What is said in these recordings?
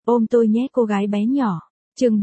Ôm tôi nhé cô gái bé nhỏ. Chương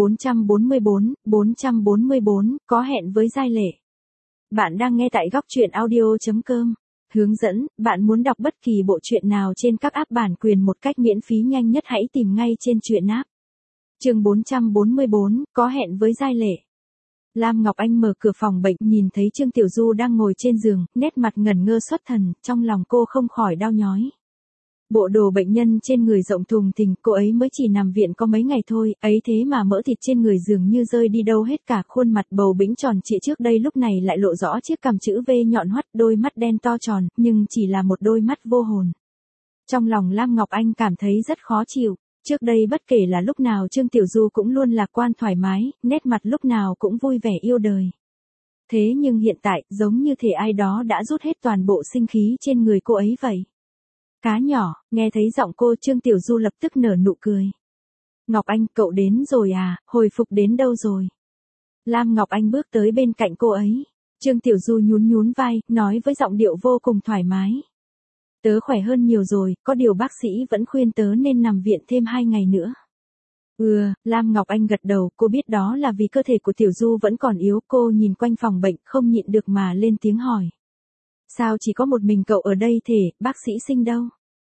444, có hẹn với Giai Lệ. Bạn đang nghe tại goctruyện audio.com. Hướng dẫn, bạn muốn đọc bất kỳ bộ truyện nào trên các app bản quyền một cách miễn phí nhanh nhất hãy tìm ngay trên truyện app. Chương 444, có hẹn với Giai Lệ. Lam Ngọc Anh mở cửa phòng bệnh, nhìn thấy Trương Tiểu Du đang ngồi trên giường, nét mặt ngẩn ngơ xuất thần, trong lòng cô không khỏi đau nhói. Bộ đồ bệnh nhân trên người rộng thùng thình, cô ấy mới chỉ nằm viện có mấy ngày thôi, ấy thế mà mỡ thịt trên người dường như rơi đi đâu hết cả, khuôn mặt bầu bĩnh tròn trịa trước đây lúc này lại lộ rõ chiếc cằm chữ V nhọn hoắt, đôi mắt đen to tròn, nhưng chỉ là một đôi mắt vô hồn. Trong lòng Lam Ngọc Anh cảm thấy rất khó chịu, trước đây bất kể là lúc nào Trương Tiểu Du cũng luôn lạc quan thoải mái, nét mặt lúc nào cũng vui vẻ yêu đời. Thế nhưng hiện tại, giống như thể ai đó đã rút hết toàn bộ sinh khí trên người cô ấy vậy. Cá nhỏ, nghe thấy giọng cô Trương Tiểu Du lập tức nở nụ cười. Ngọc Anh, cậu đến rồi à, hồi phục đến đâu rồi? Lam Ngọc Anh bước tới bên cạnh cô ấy. Trương Tiểu Du nhún vai, nói với giọng điệu vô cùng thoải mái. Tớ khỏe hơn nhiều rồi, có điều bác sĩ vẫn khuyên tớ nên nằm viện thêm 2 ngày nữa. Lam Ngọc Anh gật đầu, cô biết đó là vì cơ thể của Tiểu Du vẫn còn yếu, cô nhìn quanh phòng bệnh không nhịn được mà lên tiếng hỏi. Sao chỉ có một mình cậu ở đây thế, bác sĩ Sinh đâu?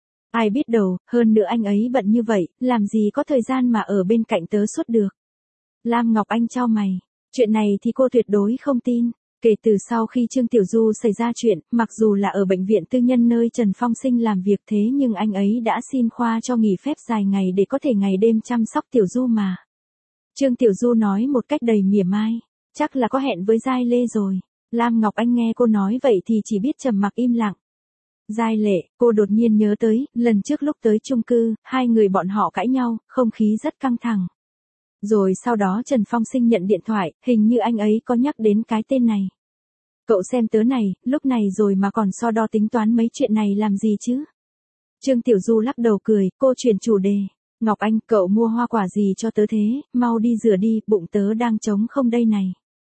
Ai biết đâu, hơn nữa anh ấy bận như vậy, làm gì có thời gian mà ở bên cạnh tớ suốt được. Lam Ngọc Anh chau mày, chuyện này thì cô tuyệt đối không tin. Kể từ sau khi Trương Tiểu Du xảy ra chuyện, mặc dù là ở bệnh viện tư nhân nơi Trần Phong Sinh làm việc thế nhưng anh ấy đã xin khoa cho nghỉ phép dài ngày để có thể ngày đêm chăm sóc Tiểu Du mà. Trương Tiểu Du nói một cách đầy mỉa mai, chắc là có hẹn với Giai Lê rồi. Lam Ngọc Anh nghe cô nói vậy thì chỉ biết trầm mặc im lặng. Giai Lệ, cô đột nhiên nhớ tới, lần trước lúc tới chung cư, hai người bọn họ cãi nhau, không khí rất căng thẳng. Rồi sau đó Trần Phong Sinh nhận điện thoại, hình như anh ấy có nhắc đến cái tên này. Cậu xem tớ này, lúc này rồi mà còn so đo tính toán mấy chuyện này làm gì chứ? Trương Tiểu Du lắc đầu cười, cô chuyển chủ đề. Ngọc Anh, cậu mua hoa quả gì cho tớ thế, mau đi rửa đi, bụng tớ đang trống không đây này.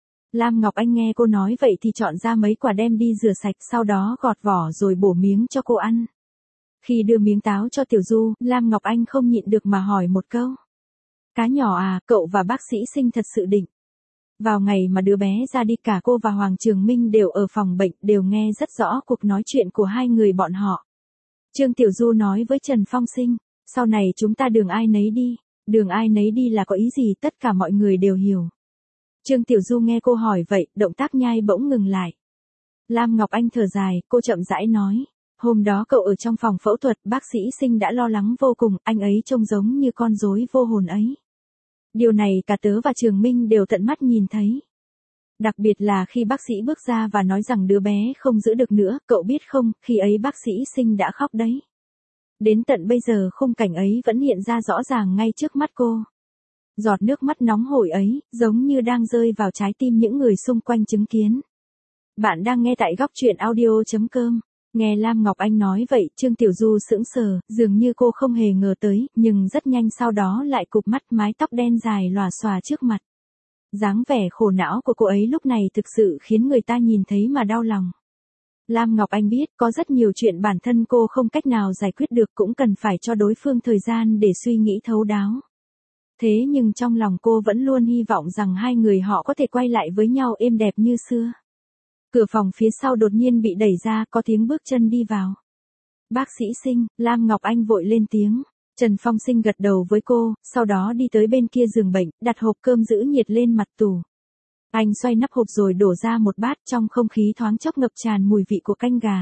Lam Ngọc Anh nghe cô nói vậy thì chọn ra mấy quả đem đi rửa sạch, sau đó gọt vỏ rồi bổ miếng cho cô ăn. Khi đưa miếng táo cho Tiểu Du, Lam Ngọc Anh không nhịn được mà hỏi một câu. Cá nhỏ à, cậu và bác sĩ Sinh thật sự định. Vào ngày mà đứa bé ra đi cả cô và Hoàng Trường Minh đều ở phòng bệnh, đều nghe rất rõ cuộc nói chuyện của hai người bọn họ. Trương Tiểu Du nói với Trần Phong Sinh, sau này chúng ta đường ai nấy đi. Đường ai nấy đi là có ý gì tất cả mọi người đều hiểu. Trương Tiểu Du nghe cô hỏi vậy, động tác nhai bỗng ngừng lại. Lam Ngọc Anh thở dài, cô chậm rãi nói. Hôm đó cậu ở trong phòng phẫu thuật, bác sĩ Sinh đã lo lắng vô cùng, anh ấy trông giống như con rối vô hồn ấy. Điều này cả tớ và Trường Minh đều tận mắt nhìn thấy. Đặc biệt là khi bác sĩ bước ra và nói rằng đứa bé không giữ được nữa, cậu biết không, khi ấy bác sĩ Sinh đã khóc đấy. Đến tận bây giờ khung cảnh ấy vẫn hiện ra rõ ràng ngay trước mắt cô. Giọt nước mắt nóng hổi ấy, giống như đang rơi vào trái tim những người xung quanh chứng kiến. Bạn đang nghe tại goctruyện audio.com. Nghe Lam Ngọc Anh nói vậy, Trương Tiểu Du sững sờ, dường như cô không hề ngờ tới, nhưng rất nhanh sau đó lại cụp mắt, mái tóc đen dài lòa xòa trước mặt. Dáng vẻ khổ não của cô ấy lúc này thực sự khiến người ta nhìn thấy mà đau lòng. Lam Ngọc Anh biết có rất nhiều chuyện bản thân cô không cách nào giải quyết được, cũng cần phải cho đối phương thời gian để suy nghĩ thấu đáo. Thế nhưng trong lòng cô vẫn luôn hy vọng rằng hai người họ có thể quay lại với nhau êm đẹp như xưa. Cửa phòng phía sau đột nhiên bị đẩy ra, có tiếng bước chân đi vào. Bác sĩ Sinh, Lam Ngọc Anh vội lên tiếng. Trần Phong Sinh gật đầu với cô, sau đó đi tới bên kia giường bệnh, đặt hộp cơm giữ nhiệt lên mặt tủ. Anh xoay nắp hộp rồi đổ ra một bát, trong không khí thoáng chốc ngập tràn mùi vị của canh gà.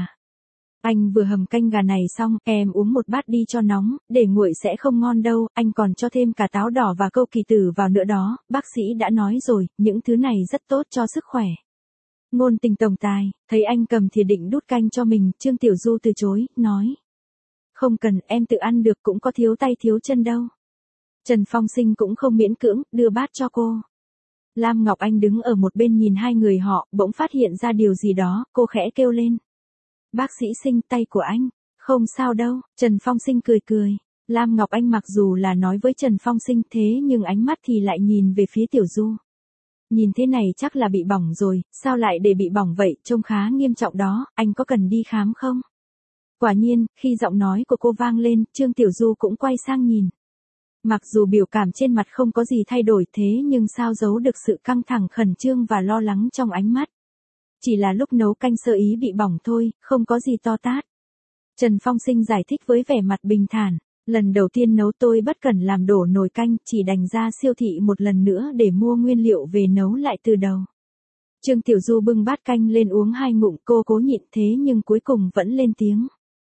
Anh vừa hầm canh gà này xong, em uống một bát đi cho nóng, để nguội sẽ không ngon đâu, anh còn cho thêm cả táo đỏ và câu kỳ tử vào nữa đó, bác sĩ đã nói rồi, những thứ này rất tốt cho sức khỏe. Ngôn Tình tổng tài, thấy anh cầm thìa định đút canh cho mình, Trương Tiểu Du từ chối, nói. Không cần, em tự ăn được, cũng có thiếu tay thiếu chân đâu. Trần Phong Sinh cũng không miễn cưỡng, đưa bát cho cô. Lam Ngọc Anh đứng ở một bên nhìn hai người họ, bỗng phát hiện ra điều gì đó, cô khẽ kêu lên. Bác sĩ Sinh, tay của anh. Không sao đâu, Trần Phong Sinh cười cười. Lam Ngọc Anh mặc dù là nói với Trần Phong Sinh thế nhưng ánh mắt thì lại nhìn về phía Tiểu Du. Nhìn thế này chắc là bị bỏng rồi, sao lại để bị bỏng vậy, trông khá nghiêm trọng đó, anh có cần đi khám không? Quả nhiên, khi giọng nói của cô vang lên, Trương Tiểu Du cũng quay sang nhìn. Mặc dù biểu cảm trên mặt không có gì thay đổi thế nhưng sao giấu được sự căng thẳng khẩn trương và lo lắng trong ánh mắt. Chỉ là lúc nấu canh sơ ý bị bỏng thôi, không có gì to tát. Trần Phong Sinh giải thích với vẻ mặt bình thản. Lần đầu tiên nấu tôi bất cẩn làm đổ nồi canh, chỉ đành ra siêu thị một lần nữa để mua nguyên liệu về nấu lại từ đầu. Trương Tiểu Du bưng bát canh lên uống 2 ngụm, cô cố nhịn thế nhưng cuối cùng vẫn lên tiếng.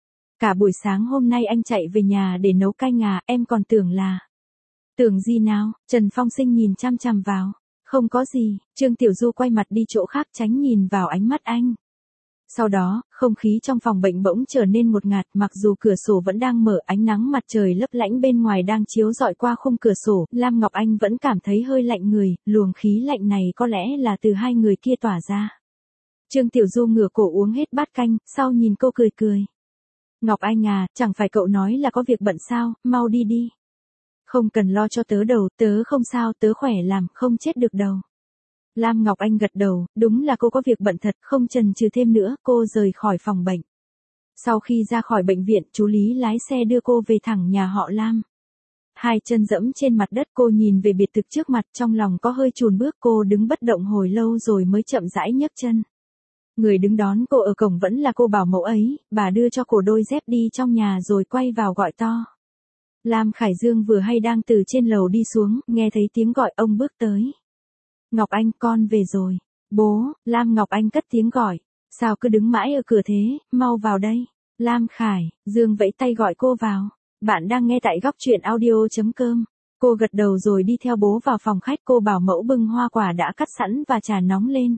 Cả buổi sáng hôm nay anh chạy về nhà để nấu canh à, em còn tưởng là... Tưởng gì nào, Trần Phong Sinh nhìn chăm chăm vào. Không có gì, Trương Tiểu Du quay mặt đi chỗ khác tránh nhìn vào ánh mắt anh. Sau đó, không khí trong phòng bệnh bỗng trở nên ngột ngạt, mặc dù cửa sổ vẫn đang mở, ánh nắng mặt trời lấp lánh bên ngoài đang chiếu rọi qua khung cửa sổ, Lam Ngọc Anh vẫn cảm thấy hơi lạnh người, luồng khí lạnh này có lẽ là từ hai người kia tỏa ra. Trương Tiểu Du ngửa cổ uống hết bát canh, sau nhìn cô cười cười. Ngọc Anh à, chẳng phải cậu nói là có việc bận sao, mau đi đi. Không cần lo cho tớ đâu, tớ không sao, tớ khỏe làm, không chết được đâu. Lam Ngọc Anh gật đầu, đúng là cô có việc bận thật, không chần chừ thêm nữa, cô rời khỏi phòng bệnh. Sau khi ra khỏi bệnh viện, chú Lý lái xe đưa cô về thẳng nhà họ Lam. Hai chân dẫm trên mặt đất, cô nhìn về biệt thự trước mặt, trong lòng có hơi chùn bước, cô đứng bất động hồi lâu rồi mới chậm rãi nhấc chân. Người đứng đón cô ở cổng vẫn là cô bảo mẫu ấy, bà đưa cho cô đôi dép đi trong nhà rồi quay vào gọi to. Lam Khải Dương vừa hay đang từ trên lầu đi xuống, nghe thấy tiếng gọi ông bước tới. Ngọc Anh, con về rồi. Bố, Lam Ngọc Anh cất tiếng gọi. Sao cứ đứng mãi ở cửa thế, mau vào đây. Lam Khải, Dương vẫy tay gọi cô vào. Bạn đang nghe tại góc truyện audio.com. Cô gật đầu rồi đi theo bố vào phòng khách, cô bảo mẫu bưng hoa quả đã cắt sẵn và trà nóng lên.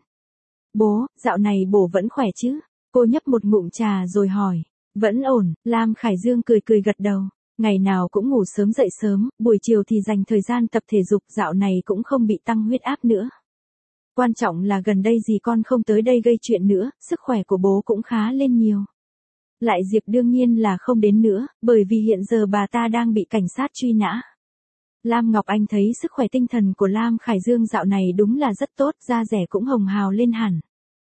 Bố, dạo này bố vẫn khỏe chứ? Cô nhấp một ngụm trà rồi hỏi. Vẫn ổn, Lam Khải Dương cười cười gật đầu. Ngày nào cũng ngủ sớm dậy sớm, buổi chiều thì dành thời gian tập thể dục, dạo này cũng không bị tăng huyết áp nữa. Quan trọng là gần đây dì con không tới đây gây chuyện nữa, sức khỏe của bố cũng khá lên nhiều. Lại Diệp đương nhiên là không đến nữa, bởi vì hiện giờ bà ta đang bị cảnh sát truy nã. Lam Ngọc Anh thấy sức khỏe tinh thần của Lam Khải Dương dạo này đúng là rất tốt, da dẻ cũng hồng hào lên hẳn.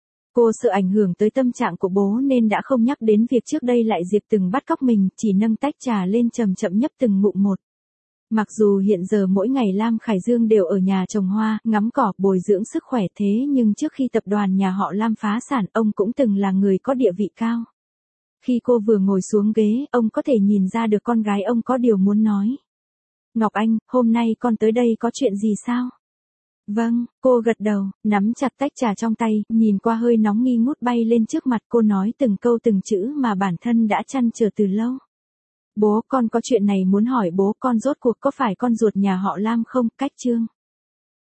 Cô sợ ảnh hưởng tới tâm trạng của bố nên đã không nhắc đến việc trước đây Lại Diệp từng bắt cóc mình, chỉ nâng tách trà lên chậm chậm nhấp từng ngụm một. Mặc dù hiện giờ mỗi ngày Lam Khải Dương đều ở nhà trồng hoa, ngắm cỏ, bồi dưỡng sức khỏe thế nhưng trước khi tập đoàn nhà họ Lam phá sản, ông cũng từng là người có địa vị cao. Khi cô vừa ngồi xuống ghế, ông có thể nhìn ra được con gái ông có điều muốn nói. Ngọc Anh, hôm nay con tới đây có chuyện gì sao? Vâng, cô gật đầu, nắm chặt tách trà trong tay, nhìn qua hơi nóng nghi ngút bay lên trước mặt, cô nói từng câu từng chữ mà bản thân đã trăn trở từ lâu. Bố, con có chuyện này muốn hỏi bố, con rốt cuộc có phải con ruột nhà họ Lam không? Cách Trương.